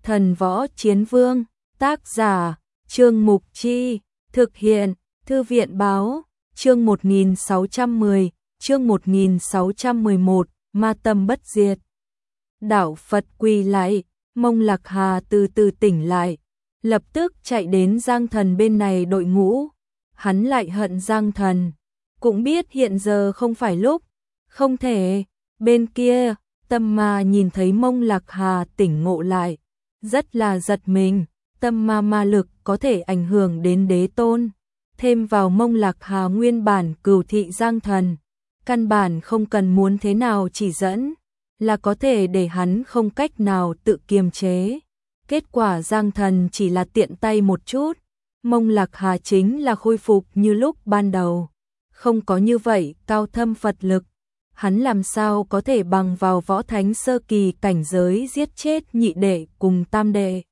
Thần Võ Chiến Vương, tác giả, Trương Mục Chi, thực hiện, Thư viện Báo, chương 1610, chương 1611, Ma Tâm Bất Diệt. Đạo Phật quỳ lại, Mông Lạc Hà từ từ tỉnh lại, lập tức chạy đến Giang Thần bên này đội ngũ. Hắn lại hận Giang Thần, cũng biết hiện giờ không phải lúc, không thể. Bên kia, Tâm Ma nhìn thấy Mông Lạc Hà tỉnh ngộ lại, rất là giật mình. Tâm ma ma lực có thể ảnh hưởng đến đế tôn, thêm vào Mông Lạc Hà nguyên bản cửu thị Giang Thần, căn bản không cần muốn thế nào chỉ dẫn, là có thể để hắn không cách nào tự kiềm chế. Kết quả Giang Thần chỉ là tiện tay một chút, Mông Lạc Hà chính là khôi phục như lúc ban đầu, không có như vậy cao thâm Phật lực, hắn làm sao có thể bằng vào võ thánh sơ kỳ cảnh giới giết chết nhị đệ cùng tam đệ.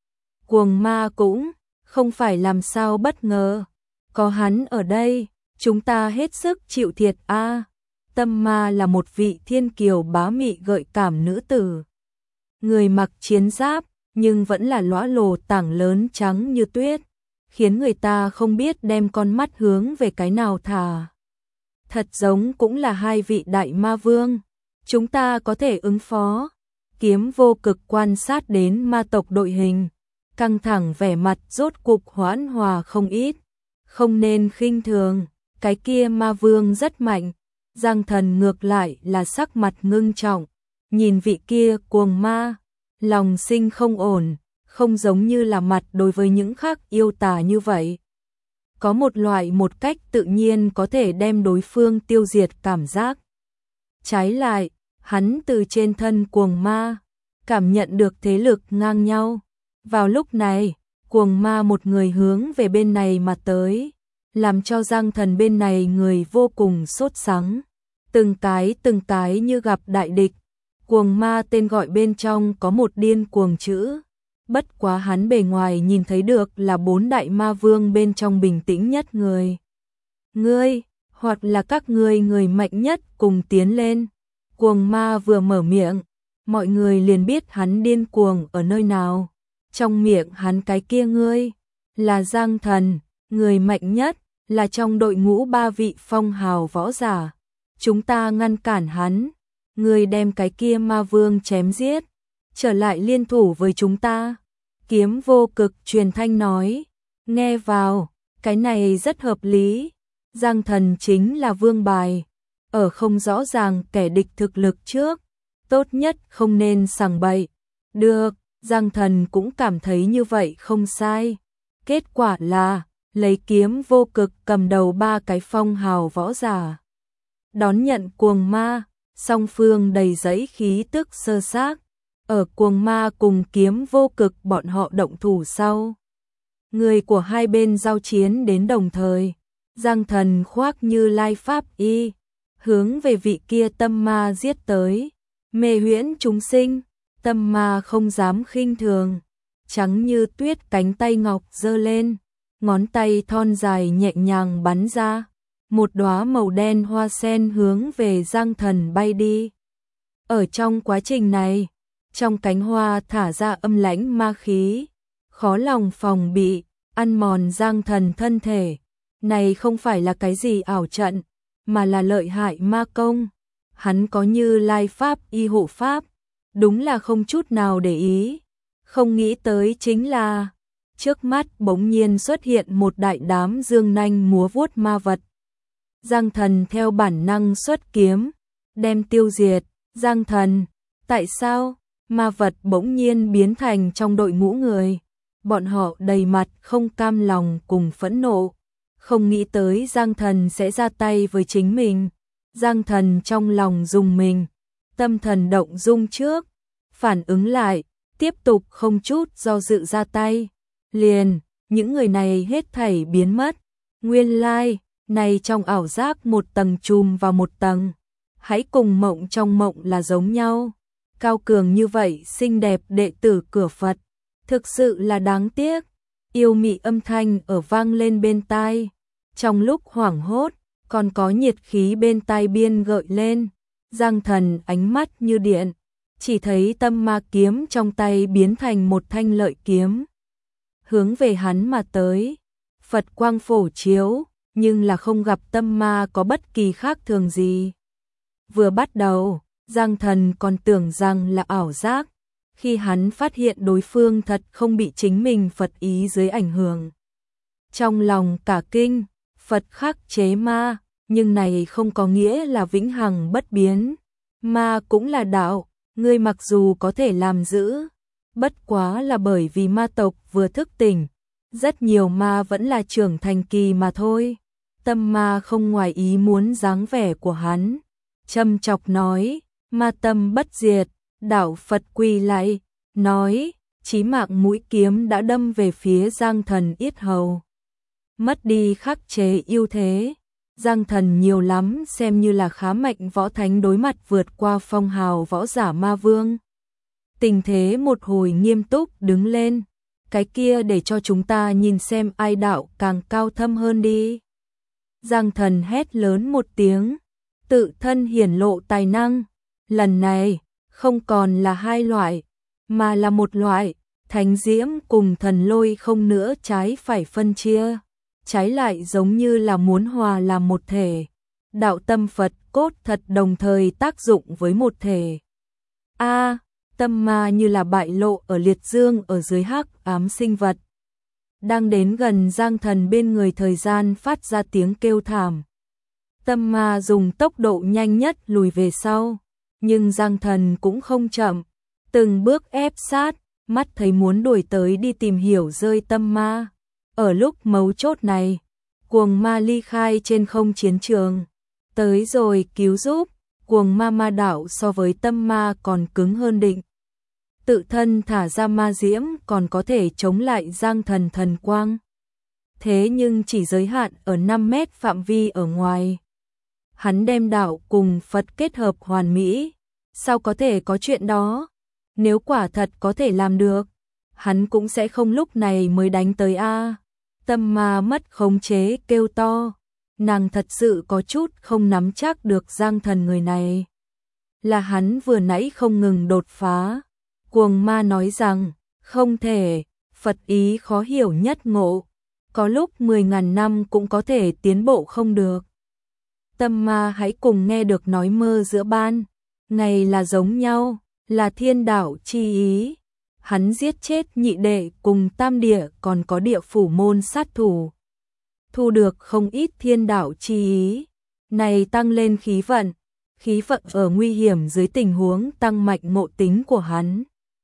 Cuồng ma cũng không phải làm sao bất ngờ, có hắn ở đây, chúng ta hết sức chịu thiệt a. Tâm Ma là một vị thiên kiều bá mị gợi cảm nữ tử. Người mặc chiến giáp, nhưng vẫn là lõa lồ tảng lớn trắng như tuyết, khiến người ta không biết đem con mắt hướng về cái nào thả. Thật giống cũng là hai vị đại ma vương, chúng ta có thể ứng phó. Kiếm Vô Cực quan sát đến ma tộc đội hình, căng thẳng vẻ mặt rốt cục hoãn hòa không ít, không nên khinh thường, cái kia ma vương rất mạnh. Giang Thần ngược lại là sắc mặt ngưng trọng, nhìn vị kia cuồng ma, lòng sinh không ổn, không giống như là mặt đối với những khác yêu tà như vậy. Có một loại một cách tự nhiên có thể đem đối phương tiêu diệt cảm giác. Trái lại, hắn từ trên thân cuồng ma, cảm nhận được thế lực ngang nhau. Vào lúc này, cuồng ma một người hướng về bên này mà tới, làm cho Giang Thần bên này người vô cùng sốt sắng. Từng cái như gặp đại địch. Cuồng ma tên gọi bên trong có một điên cuồng chữ. Bất quá hắn bề ngoài nhìn thấy được là 4 đại ma vương bên trong bình tĩnh nhất người. Ngươi, hoặc là các ngươi người mạnh nhất cùng tiến lên. Cuồng ma vừa mở miệng, mọi người liền biết hắn điên cuồng ở nơi nào. Trong miệng hắn cái kia ngươi, là Giang Thần, người mạnh nhất, là trong đội ngũ 3 vị phong hào võ giả. Chúng ta ngăn cản hắn, ngươi đem cái kia ma vương chém giết, trở lại liên thủ với chúng ta. Kiếm Vô Cực truyền thanh nói, nghe vào, cái này rất hợp lý. Giang Thần chính là vương bài, ở không rõ ràng kẻ địch thực lực trước, tốt nhất không nên sằng bậy. Được, Giang Thần cũng cảm thấy như vậy không sai. Kết quả là, lấy Kiếm Vô Cực cầm đầu 3 cái phong hào võ giả. Đón nhận cuồng ma, song phương đầy giấy khí tức sơ xác. Ở cuồng ma cùng Kiếm Vô Cực bọn họ động thủ sau. Người của hai bên giao chiến đến đồng thời. Giang Thần khoác Như Lai Pháp y, hướng về vị kia tâm ma giết tới. Mê huyễn chúng sinh, tâm ma không dám khinh thường. Trắng như tuyết cánh tay ngọc giơ lên, ngón tay thon dài nhẹ nhàng bắn ra. Một đóa màu đen hoa sen hướng về Giang Thần bay đi. Ở trong quá trình này, trong cánh hoa thả ra âm lãnh ma khí, khó lòng phòng bị, ăn mòn Giang Thần thân thể. Này không phải là cái gì ảo trận, mà là lợi hại ma công. Hắn có Như Lai Pháp y hộ pháp, đúng là không chút nào để ý. Không nghĩ tới chính là, trước mắt bỗng nhiên xuất hiện một đại đám dương nanh múa vuốt ma vật. Giang Thần theo bản năng xuất kiếm, đem tiêu diệt. Giang Thần, tại sao? Ma vật bỗng nhiên biến thành trong đội ngũ người. Bọn họ đầy mặt không cam lòng cùng phẫn nộ. Không nghĩ tới Giang Thần sẽ ra tay với chính mình. Giang Thần trong lòng rùng mình, tâm thần động dung trước, phản ứng lại, tiếp tục không chút do dự ra tay. Liền, những người này hết thảy biến mất. Nguyên lai, này trong ảo giác một tầng chùm vào một tầng. Hãy cùng mộng trong mộng là giống nhau. Cao cường như vậy xinh đẹp đệ tử cửa Phật, thực sự là đáng tiếc. Yêu mị âm thanh ở vang lên bên tai. Trong lúc hoảng hốt, còn có nhiệt khí bên tai biên gợi lên. Giang Thần ánh mắt như điện, chỉ thấy tâm ma kiếm trong tay biến thành một thanh lợi kiếm, hướng về hắn mà tới. Phật quang phổ chiếu, nhưng là không gặp tâm ma có bất kỳ khác thường gì. Vừa bắt đầu, Giang Thần còn tưởng rằng là ảo giác, khi hắn phát hiện đối phương thật không bị chính mình Phật ý dưới ảnh hưởng. Trong lòng cả kinh, Phật khắc chế ma, nhưng này không có nghĩa là vĩnh hằng bất biến. Ma cũng là đạo, ngươi mặc dù có thể làm giữ, bất quá là bởi vì ma tộc vừa thức tỉnh, rất nhiều ma vẫn là trưởng thành kỳ mà thôi. Tâm ma không ngoài ý muốn dáng vẻ của hắn, châm chọc nói, ma tâm bất diệt, đạo Phật quỳ lạy, nói, chí mạng mũi kiếm đã đâm về phía Giang Thần yết hầu. Mất đi khắc chế ưu thế, Giang Thần nhiều lắm xem như là khá mạnh võ thánh đối mặt vượt qua phong hào võ giả ma vương. Tình thế một hồi nghiêm túc đứng lên, cái kia để cho chúng ta nhìn xem ai đạo càng cao thâm hơn đi. Giang Thần hét lớn một tiếng, tự thân hiển lộ tài năng, lần này không còn là hai loại, mà là một loại, thánh diễm cùng thần lôi không nữa trái phải phân chia, trái lại giống như là muốn hòa làm một thể. Đạo tâm Phật cốt thật đồng thời tác dụng với một thể. Tâm ma như là bại lộ ở liệt dương ở dưới hắc ám sinh vật. Đang đến gần Giang Thần bên người thời gian phát ra tiếng kêu thảm. Tâm ma dùng tốc độ nhanh nhất lùi về sau, nhưng Giang Thần cũng không chậm, từng bước ép sát, mắt thấy muốn đuổi tới đi tìm hiểu rơi tâm ma. Ở lúc mấu chốt này, cuồng ma ly khai trên không chiến trường, tới rồi cứu giúp, cuồng ma ma đạo so với tâm ma còn cứng hơn định. Tự thân thả ra ma diễm còn có thể chống lại Giang Thần thần quang. Thế nhưng chỉ giới hạn ở 5 mét phạm vi ở ngoài. Hắn đem đạo cùng Phật kết hợp hoàn mỹ, sao có thể có chuyện đó? Nếu quả thật có thể làm được, hắn cũng sẽ không lúc này mới đánh tới a. Tâm ma mất khống chế kêu to, nàng thật sự có chút không nắm chắc được Giang Thần người này. Là hắn vừa nãy không ngừng đột phá. Cuồng ma nói rằng, không thể, Phật ý khó hiểu nhất ngộ, có lúc 10.000 năm cũng có thể tiến bộ không được. Tâm ma hãy cùng nghe được nói mơ giữa ban, ngày là giống nhau, là thiên đạo chi ý. Hắn giết chết nhị đệ cùng tam địa còn có địa phủ môn sát thủ. Thu được không ít thiên đạo chi ý, này tăng lên khí vận ở nguy hiểm dưới tình huống tăng mạnh ngộ tính của hắn.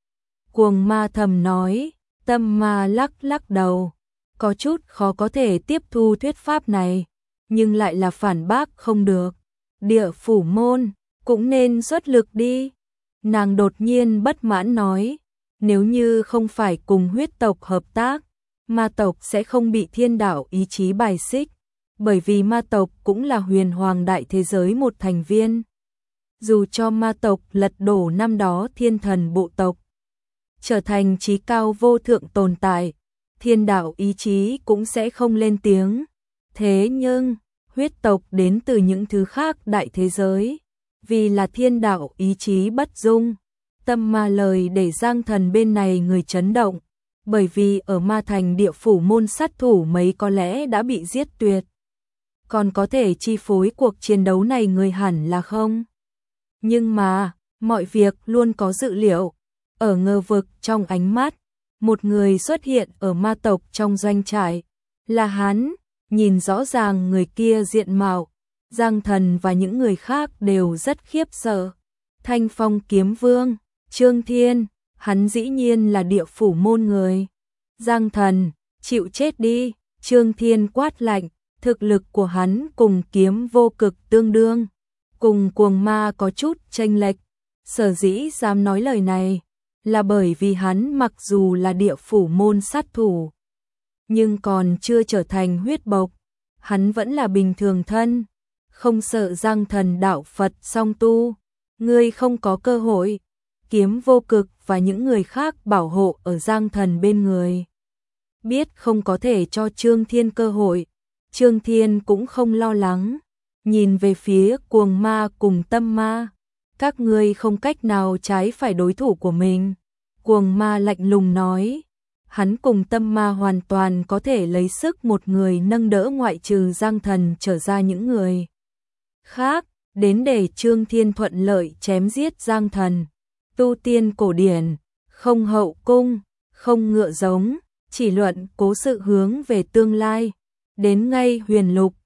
Cuồng ma thầm nói, tâm ma lắc lắc đầu, có chút khó có thể tiếp thu thuyết pháp này, nhưng lại là phản bác không được. Địa phủ môn, cũng nên xuất lực đi. Nàng đột nhiên bất mãn nói, nếu như không phải cùng huyết tộc hợp tác, ma tộc sẽ không bị thiên đạo ý chí bài xích, bởi vì ma tộc cũng là huyền hoàng đại thế giới một thành viên. Dù cho ma tộc lật đổ năm đó thiên thần bộ tộc, trở thành trí cao vô thượng tồn tại, thiên đạo ý chí cũng sẽ không lên tiếng. Thế nhưng, huyết tộc đến từ những thứ khác đại thế giới, vì là thiên đạo ý chí bất dung. Tâm ma lời để Giang Thần bên này người chấn động, bởi vì ở ma thành địa phủ môn sát thủ mấy có lẽ đã bị giết tuyệt. Còn có thể chi phối cuộc chiến đấu này người hẳn là không. Nhưng mà, mọi việc luôn có dự liệu. Ở ngờ vực trong ánh mắt, một người xuất hiện ở ma tộc trong doanh trại. Là hắn, nhìn rõ ràng người kia diện mạo. Giang Thần và những người khác đều rất khiếp sợ. Thanh Phong kiếm vương, Trương Thiên, hắn dĩ nhiên là địa phủ môn người. Giang Thần, chịu chết đi, Trương Thiên quát lạnh, thực lực của hắn cùng kiếm vô cực tương đương, cùng cuồng ma có chút chênh lệch. Sở dĩ dám nói lời này, là bởi vì hắn mặc dù là địa phủ môn sát thủ, nhưng còn chưa trở thành huyết bộc, hắn vẫn là bình thường thân, không sợ Giang Thần đạo Phật song tu, ngươi không có cơ hội. Kiếm vô cực và những người khác bảo hộ ở Giang Thần bên người. Biết không có thể cho Trương Thiên cơ hội, Trương Thiên cũng không lo lắng, nhìn về phía cuồng ma cùng tâm ma. các ngươi không cách nào trái phải đối thủ của mình. Cuồng ma lạnh lùng nói, hắn cùng tâm ma hoàn toàn có thể lấy sức một người nâng đỡ ngoại trừ Giang Thần trở ra những người khác, đến để Trương Thiên thuận lợi chém giết Giang Thần. Tu tiên cổ điển, không hậu cung, không ngựa giống, chỉ luận cố sự hướng về tương lai. Đến ngay huyền lục,